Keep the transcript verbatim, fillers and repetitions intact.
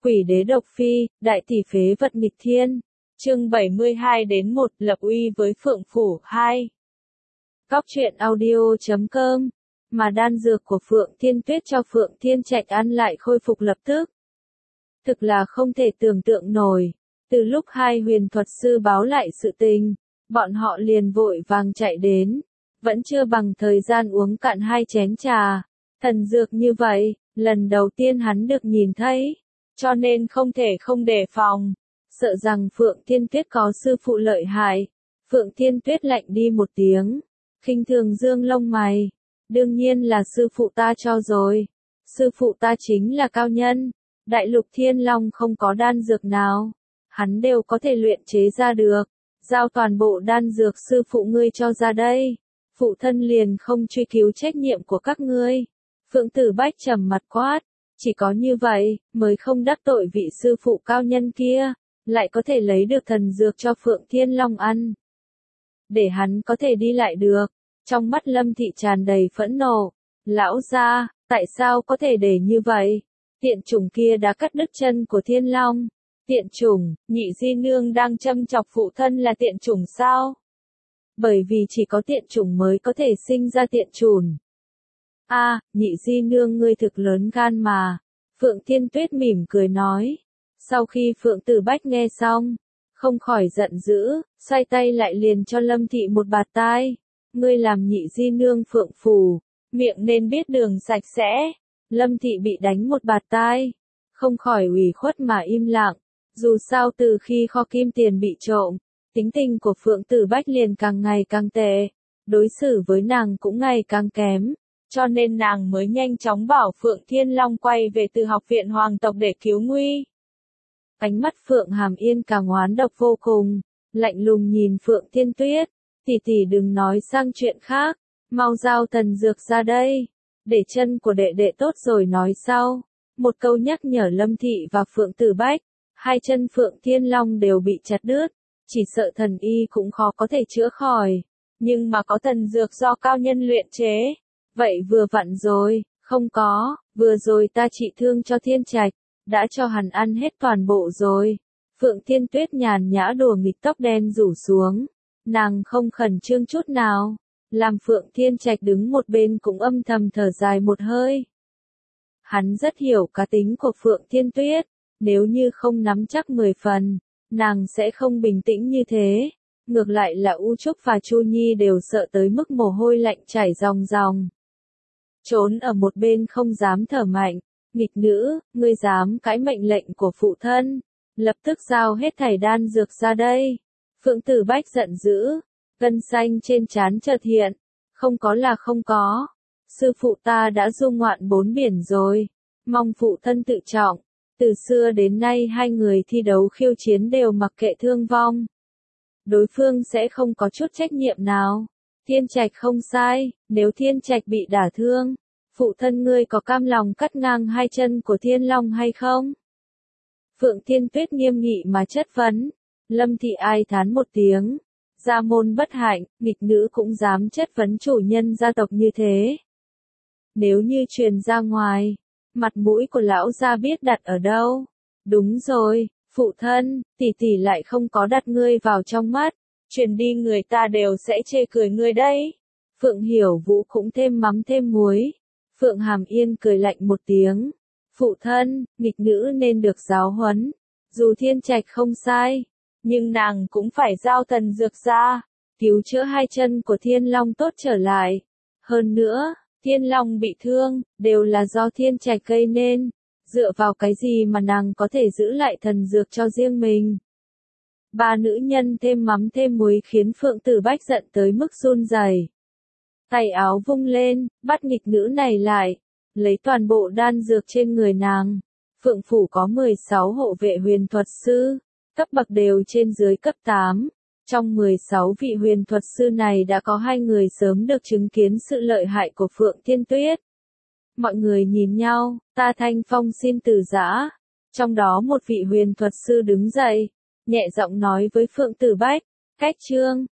Quỷ đế độc phi, đại tỷ phế vật nghịch thiên. Chương bảy mươi hai đến một, lập uy với Phượng Phủ, hai. Cóc truyện audio chấm com. Mà đan dược của Phượng Thiên Tuyết cho Phượng Thiên Trạch ăn lại khôi phục lập tức. Thực là không thể tưởng tượng nổi. Từ lúc hai huyền thuật sư báo lại sự tình, bọn họ liền vội vàng chạy đến. Vẫn chưa bằng thời gian uống cạn hai chén trà. Thần dược như vậy, lần đầu tiên hắn được nhìn thấy. Cho nên không thể không đề phòng. Sợ rằng Phượng Thiên Tuyết có sư phụ lợi hại. Phượng Thiên Tuyết lạnh đi một tiếng. Khinh thường dương lông mày. Đương nhiên là sư phụ ta cho rồi. Sư phụ ta chính là cao nhân. Đại lục thiên long không có đan dược nào. Hắn đều có thể luyện chế ra được. Giao toàn bộ đan dược sư phụ ngươi cho ra đây. Phụ thân liền không truy cứu trách nhiệm của các ngươi. Phượng Tử Bách trầm mặt quát. Chỉ có như vậy, mới không đắc tội vị sư phụ cao nhân kia. Lại có thể lấy được thần dược cho Phượng Thiên Long ăn. Để hắn có thể đi lại được. Trong mắt Lâm Thị tràn đầy phẫn nộ. Lão gia, tại sao có thể để như vậy? Tiện chủng kia đã cắt đứt chân của Thiên Long. Tiện chủng, nhị di nương đang châm chọc phụ thân là tiện chủng sao? Bởi vì chỉ có tiện chủng mới có thể sinh ra tiện chủng. A, à, nhị di nương ngươi thực lớn gan mà. Phượng Thiên Tuyết mỉm cười nói. Sau khi Phượng Tử Bách nghe xong, không khỏi giận dữ, xoay tay lại liền cho Lâm Thị một bạt tai. Ngươi làm nhị di nương Phượng Phủ, miệng nên biết đường sạch sẽ. Lâm Thị bị đánh một bạt tai, không khỏi ủy khuất mà im lặng. Dù sao từ khi kho kim tiền bị trộm, tính tình của Phượng Tử Bách liền càng ngày càng tệ, đối xử với nàng cũng ngày càng kém. Cho nên nàng mới nhanh chóng bảo Phượng Thiên Long quay về từ học viện hoàng tộc để cứu nguy. Ánh mắt Phượng Hàm Yên càng oán độc vô cùng, lạnh lùng nhìn Phượng Thiên Tuyết. Tỷ tỷ đừng nói sang chuyện khác, mau giao thần dược ra đây, để chân của đệ đệ tốt rồi nói sau. Một câu nhắc nhở Lâm Thị và Phượng Tử Bách, hai chân Phượng Thiên Long đều bị chặt đứt, chỉ sợ thần y cũng khó có thể chữa khỏi, nhưng mà có thần dược do cao nhân luyện chế, vậy vừa vặn rồi, không có, vừa rồi ta trị thương cho Thiên Trạch, đã cho hắn ăn hết toàn bộ rồi. Phượng Thiên Tuyết nhàn nhã đùa nghịch tóc đen rủ xuống. Nàng không khẩn trương chút nào, làm Phượng Thiên Trạch đứng một bên cũng âm thầm thở dài một hơi. Hắn rất hiểu cá tính của Phượng Thiên Tuyết, nếu như không nắm chắc mười phần, nàng sẽ không bình tĩnh như thế. Ngược lại là U Trúc và Chu Nhi đều sợ tới mức mồ hôi lạnh chảy ròng ròng. Trốn ở một bên không dám thở mạnh, nghịch nữ, ngươi dám cãi mệnh lệnh của phụ thân, lập tức giao hết thảy đan dược ra đây. Phượng Tử Bách giận dữ, gân xanh trên trán chợt hiện, không có là không có. Sư phụ ta đã du ngoạn bốn biển rồi, mong phụ thân tự trọng. Từ xưa đến nay hai người thi đấu khiêu chiến đều mặc kệ thương vong. Đối phương sẽ không có chút trách nhiệm nào. Thiên Trạch không sai, nếu Thiên Trạch bị đả thương, phụ thân ngươi có cam lòng cắt ngang hai chân của Thiên Long hay không? Phượng Thiên Tuyết nghiêm nghị mà chất vấn. Lâm Thị ai thán một tiếng, gia môn bất hạnh, nghịch nữ cũng dám chất vấn chủ nhân gia tộc như thế. Nếu như truyền ra ngoài, mặt mũi của lão gia biết đặt ở đâu? Đúng rồi, phụ thân, tỷ tỷ lại không có đặt ngươi vào trong mắt, truyền đi người ta đều sẽ chê cười ngươi đấy. Phượng Hiểu Vũ cũng thêm mắm thêm muối. Phượng Hàm Yên cười lạnh một tiếng. Phụ thân, nghịch nữ nên được giáo huấn, dù Thiên Trạch không sai. Nhưng nàng cũng phải giao thần dược ra, cứu chữa hai chân của Thiên Long tốt trở lại. Hơn nữa, Thiên Long bị thương, đều là do Thiên Trạch gây nên. Dựa vào cái gì mà nàng có thể giữ lại thần dược cho riêng mình? Ba nữ nhân thêm mắm thêm muối khiến Phượng Tử Bách giận tới mức run rẩy. Tay áo vung lên, bắt nghịch nữ này lại, lấy toàn bộ đan dược trên người nàng. Phượng Phủ có mười sáu hộ vệ huyền thuật sư. Cấp bậc đều trên dưới cấp tám. Trong mười sáu vị huyền thuật sư này đã có hai người sớm được chứng kiến sự lợi hại của Phượng Thiên Tuyết. Mọi người nhìn nhau, ta Thanh Phong xin từ giã. Trong đó một vị huyền thuật sư đứng dậy, nhẹ giọng nói với Phượng Tử Bách, cách trương,